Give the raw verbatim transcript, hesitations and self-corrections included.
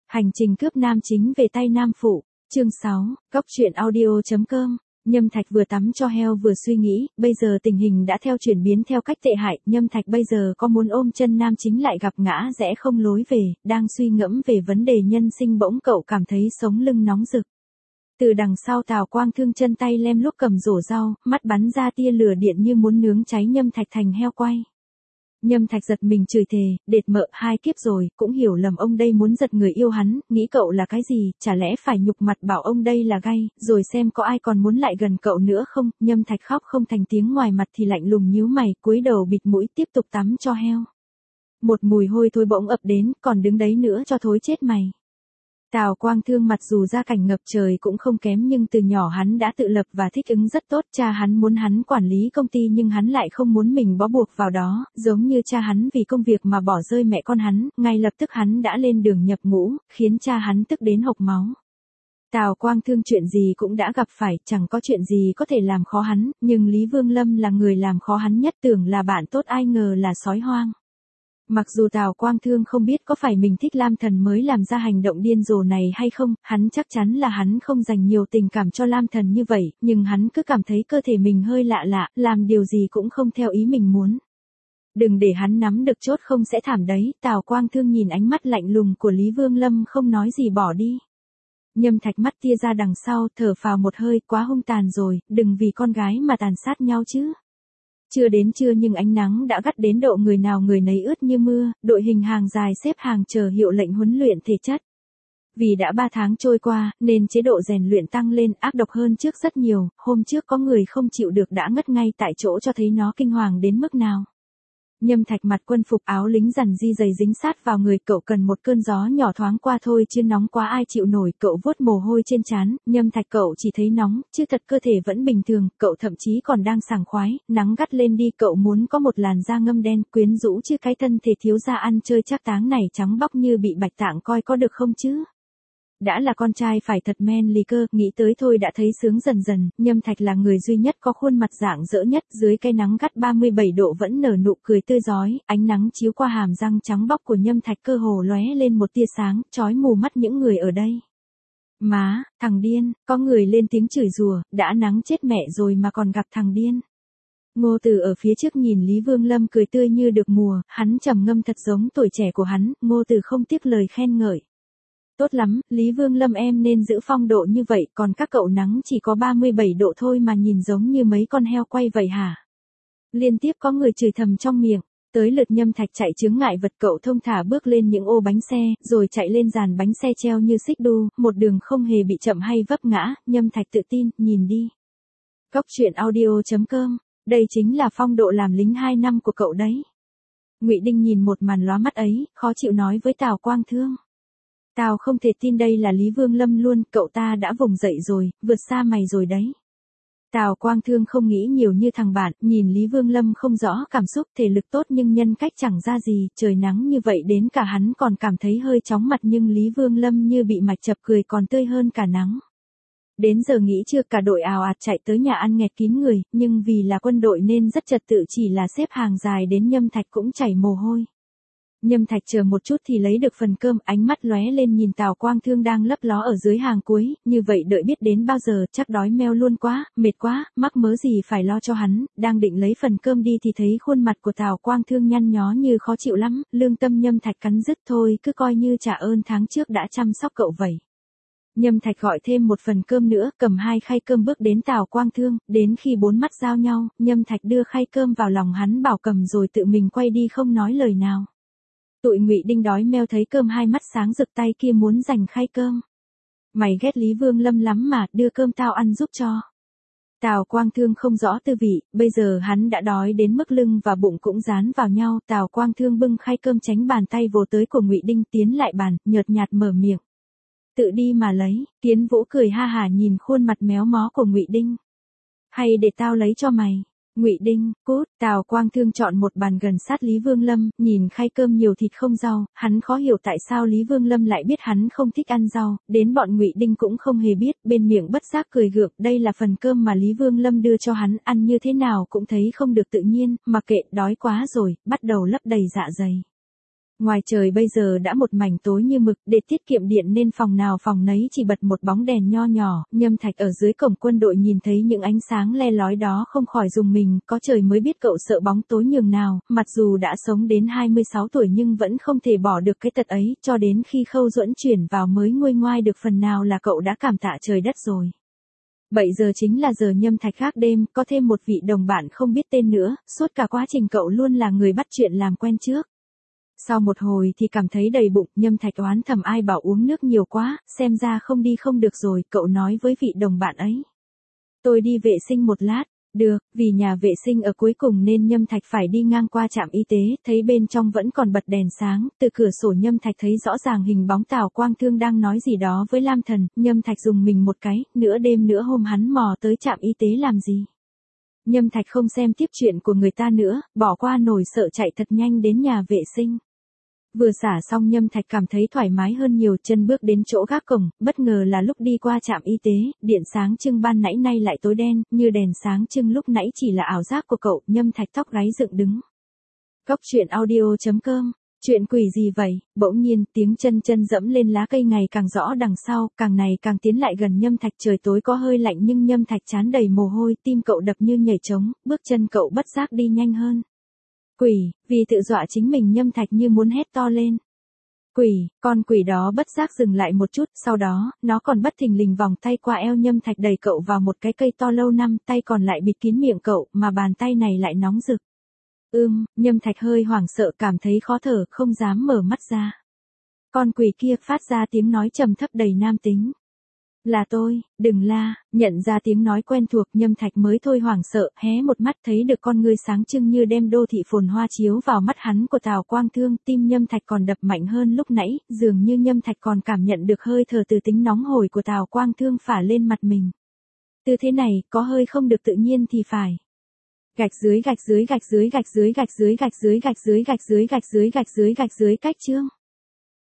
Hành trình cướp nam chính về tay nam phụ, chương sáu, góc truyện audio.com. Nhâm Thạch vừa tắm cho heo vừa suy nghĩ, bây giờ tình hình đã theo chuyển biến theo cách tệ hại, Nhâm Thạch bây giờ có muốn ôm chân nam chính lại gặp ngã rẽ không lối về, đang suy ngẫm về vấn đề nhân sinh bỗng cậu cảm thấy sống lưng nóng rực. Từ đằng sau Tào Quang Thương chân tay lem lúc cầm rổ rau, mắt bắn ra tia lửa điện như muốn nướng cháy Nhâm Thạch thành heo quay. Nhâm Thạch giật mình chửi thề, đệt mợ hai kiếp rồi, cũng hiểu lầm ông đây muốn giật người yêu hắn, nghĩ cậu là cái gì, chả lẽ phải nhục mặt bảo ông đây là gay, rồi xem có ai còn muốn lại gần cậu nữa không. Nhâm Thạch khóc không thành tiếng, ngoài mặt thì lạnh lùng nhíu mày, cúi đầu bịt mũi tiếp tục tắm cho heo. Một mùi hôi thối bỗng ập đến, còn đứng đấy nữa cho thối chết mày. Tào Quang Thương mặc dù gia cảnh ngập trời cũng không kém, nhưng từ nhỏ hắn đã tự lập và thích ứng rất tốt. Cha hắn muốn hắn quản lý công ty nhưng hắn lại không muốn mình bó buộc vào đó, giống như cha hắn vì công việc mà bỏ rơi mẹ con hắn, ngay lập tức hắn đã lên đường nhập ngũ, khiến cha hắn tức đến hộc máu. Tào Quang Thương chuyện gì cũng đã gặp phải, chẳng có chuyện gì có thể làm khó hắn, nhưng Lý Vương Lâm là người làm khó hắn nhất, tưởng là bạn tốt ai ngờ là sói hoang. Mặc dù Tào Quang Thương không biết có phải mình thích Lam Thần mới làm ra hành động điên rồ này hay không, hắn chắc chắn là hắn không dành nhiều tình cảm cho Lam Thần như vậy, nhưng hắn cứ cảm thấy cơ thể mình hơi lạ lạ, làm điều gì cũng không theo ý mình muốn. Đừng để hắn nắm được chốt không sẽ thảm đấy. Tào Quang Thương nhìn ánh mắt lạnh lùng của Lý Vương Lâm không nói gì bỏ đi. Nhâm Thạch mắt tia ra đằng sau, thở phào một hơi, quá hung tàn rồi, đừng vì con gái mà tàn sát nhau chứ. Chưa đến trưa nhưng ánh nắng đã gắt đến độ người nào người nấy ướt như mưa, đội hình hàng dài xếp hàng chờ hiệu lệnh huấn luyện thể chất. Vì đã ba tháng trôi qua, nên chế độ rèn luyện tăng lên, ác độc hơn trước rất nhiều, hôm trước có người không chịu được đã ngất ngay tại chỗ cho thấy nó kinh hoàng đến mức nào. Nhâm Thạch mặc quân phục áo lính rằn di dày dính sát vào người, cậu cần một cơn gió nhỏ thoáng qua thôi chứ nóng quá ai chịu nổi. Cậu vuốt mồ hôi trên trán, Nhâm Thạch cậu chỉ thấy nóng, chứ thật cơ thể vẫn bình thường, cậu thậm chí còn đang sảng khoái, nắng gắt lên đi cậu muốn có một làn da ngâm đen, quyến rũ chứ cái thân thể thiếu da ăn chơi chắc táng này trắng bóc như bị bạch tạng coi có được không chứ. Đã là con trai phải thật men lì cơ, nghĩ tới thôi đã thấy sướng dần dần. Nhâm Thạch là người duy nhất có khuôn mặt rạng rỡ nhất, dưới cái nắng gắt ba mươi bảy độ vẫn nở nụ cười tươi rói, ánh nắng chiếu qua hàm răng trắng bóc của Nhâm Thạch cơ hồ lóe lên một tia sáng, chói mù mắt những người ở đây. Má, thằng điên, có người lên tiếng chửi rủa, đã nắng chết mẹ rồi mà còn gặp thằng điên. Ngô Từ ở phía trước nhìn Lý Vương Lâm cười tươi như được mùa, hắn trầm ngâm thật giống tuổi trẻ của hắn, Ngô Từ không tiếc lời khen ngợi. Tốt lắm, Lý Vương Lâm em nên giữ phong độ như vậy, còn các cậu nắng chỉ có ba mươi bảy độ thôi mà nhìn giống như mấy con heo quay vậy hả? Liên tiếp có người chửi thầm trong miệng, tới lượt Nhâm Thạch chạy chướng ngại vật, cậu thông thả bước lên những ô bánh xe, rồi chạy lên dàn bánh xe treo như xích đu, một đường không hề bị chậm hay vấp ngã. Nhâm Thạch tự tin, nhìn đi. Góc truyện audio.com, đây chính là phong độ làm lính hai năm của cậu đấy. Ngụy Đinh nhìn một màn lóa mắt ấy, khó chịu nói với Tào Quang Thương. Tao không thể tin đây là Lý Vương Lâm luôn, cậu ta đã vùng dậy rồi, vượt xa mày rồi đấy. Tào Quang Thương không nghĩ nhiều như thằng bạn, nhìn Lý Vương Lâm không rõ cảm xúc, thể lực tốt nhưng nhân cách chẳng ra gì, trời nắng như vậy đến cả hắn còn cảm thấy hơi chóng mặt, nhưng Lý Vương Lâm như bị mạch chập, cười còn tươi hơn cả nắng. Đến giờ nghỉ trưa cả đội ào ạt chạy tới nhà ăn nghẹt kín người, nhưng vì là quân đội nên rất trật tự, chỉ là xếp hàng dài đến Nhâm Thạch cũng chảy mồ hôi. Nhâm Thạch chờ một chút thì lấy được phần cơm, ánh mắt lóe lên nhìn Tào Quang Thương đang lấp ló ở dưới hàng cuối, như vậy đợi biết đến bao giờ, chắc đói meo luôn quá, mệt quá, mắc mớ gì phải lo cho hắn. Đang định lấy phần cơm đi thì thấy khuôn mặt của Tào Quang Thương nhăn nhó như khó chịu lắm, lương tâm Nhâm Thạch cắn rứt, thôi cứ coi như trả ơn tháng trước đã chăm sóc cậu vậy. Nhâm Thạch gọi thêm một phần cơm nữa, cầm hai khay cơm bước đến Tào Quang Thương, đến khi bốn mắt giao nhau, Nhâm Thạch đưa khay cơm vào lòng hắn bảo cầm rồi tự mình quay đi không nói lời nào. Tụi Ngụy Đinh đói meo thấy cơm hai mắt sáng rực, tay kia muốn giành khay cơm. Mày ghét Lý Vương Lâm lắm mà, đưa cơm tao ăn giúp cho. Tào Quang Thương không rõ tư vị, bây giờ hắn đã đói đến mức lưng và bụng cũng dán vào nhau. Tào Quang Thương bưng khay cơm tránh bàn tay vồ tới của Ngụy Đinh, tiến lại bàn, nhợt nhạt mở miệng. Tự đi mà lấy. Tiến Vũ cười ha hả nhìn khuôn mặt méo mó của Ngụy Đinh. Hay để tao lấy cho mày. Ngụy Đinh, cút. Tào Quang Thương chọn một bàn gần sát Lý Vương Lâm, nhìn khay cơm nhiều thịt không rau, hắn khó hiểu tại sao Lý Vương Lâm lại biết hắn không thích ăn rau, đến bọn Ngụy Đinh cũng không hề biết, bên miệng bất giác cười gượng, đây là phần cơm mà Lý Vương Lâm đưa cho hắn, ăn như thế nào cũng thấy không được tự nhiên, mà kệ, đói quá rồi, bắt đầu lấp đầy dạ dày. Ngoài trời bây giờ đã một mảnh tối như mực, để tiết kiệm điện nên phòng nào phòng nấy chỉ bật một bóng đèn nho nhỏ, Nhâm Thạch ở dưới cổng quân đội nhìn thấy những ánh sáng le lói đó không khỏi rùng mình, có trời mới biết cậu sợ bóng tối nhường nào, mặc dù đã sống đến hai mươi sáu tuổi nhưng vẫn không thể bỏ được cái tật ấy, cho đến khi Khâu Duẫn chuyển vào mới nguôi ngoai được phần nào là cậu đã cảm tạ trời đất rồi. bảy giờ chính là giờ Nhâm Thạch gác đêm, có thêm một vị đồng bạn không biết tên nữa, suốt cả quá trình cậu luôn là người bắt chuyện làm quen trước. Sau một hồi thì cảm thấy đầy bụng, Nhâm Thạch oán thầm ai bảo uống nước nhiều quá, xem ra không đi không được rồi, cậu nói với vị đồng bạn ấy. Tôi đi vệ sinh một lát. Được, vì nhà vệ sinh ở cuối cùng nên Nhâm Thạch phải đi ngang qua trạm y tế, thấy bên trong vẫn còn bật đèn sáng, từ cửa sổ Nhâm Thạch thấy rõ ràng hình bóng Tào Quang Thương đang nói gì đó với Lam Thần, Nhâm Thạch dùng mình một cái, nửa đêm nửa hôm hắn mò tới trạm y tế làm gì. Nhâm Thạch không xem tiếp chuyện của người ta nữa, bỏ qua nổi sợ chạy thật nhanh đến nhà vệ sinh. Vừa xả xong Nhâm Thạch cảm thấy thoải mái hơn nhiều, chân bước đến chỗ gác cổng, bất ngờ là lúc đi qua trạm y tế, điện sáng trưng ban nãy nay lại tối đen, như đèn sáng trưng lúc nãy chỉ là ảo giác của cậu, Nhâm Thạch tóc gáy dựng đứng. Cóc truyện audio chấm com, chuyện quỷ gì vậy, bỗng nhiên tiếng chân chân dẫm lên lá cây ngày càng rõ đằng sau, càng này càng tiến lại gần Nhâm Thạch, trời tối có hơi lạnh nhưng Nhâm Thạch trán đầy mồ hôi, tim cậu đập như nhảy trống, bước chân cậu bất giác đi nhanh hơn. Quỷ, vì tự dọa chính mình Nhâm Thạch như muốn hét to lên. Quỷ, con quỷ đó bất giác dừng lại một chút, sau đó, nó còn bất thình lình vòng tay qua eo Nhâm Thạch đẩy cậu vào một cái cây to lâu năm, tay còn lại bịt kín miệng cậu, mà bàn tay này lại nóng rực. Ưm, Nhâm Thạch hơi hoảng sợ cảm thấy khó thở, không dám mở mắt ra. Con quỷ kia phát ra tiếng nói trầm thấp đầy nam tính. Là tôi, đừng la, nhận ra tiếng nói quen thuộc Nhâm Thạch mới thôi hoảng sợ, hé một mắt thấy được con ngươi sáng trưng như đem đô thị phồn hoa chiếu vào mắt hắn của Tào Quang Thương, tim Nhâm Thạch còn đập mạnh hơn lúc nãy, dường như Nhâm Thạch còn cảm nhận được hơi thở từ tính nóng hổi của Tào Quang Thương phả lên mặt mình. Tư thế này, có hơi không được tự nhiên thì phải. Gạch dưới gạch dưới gạch dưới gạch dưới gạch dưới gạch dưới gạch dưới gạch dưới gạch dưới gạch dưới gạch dưới cách chương.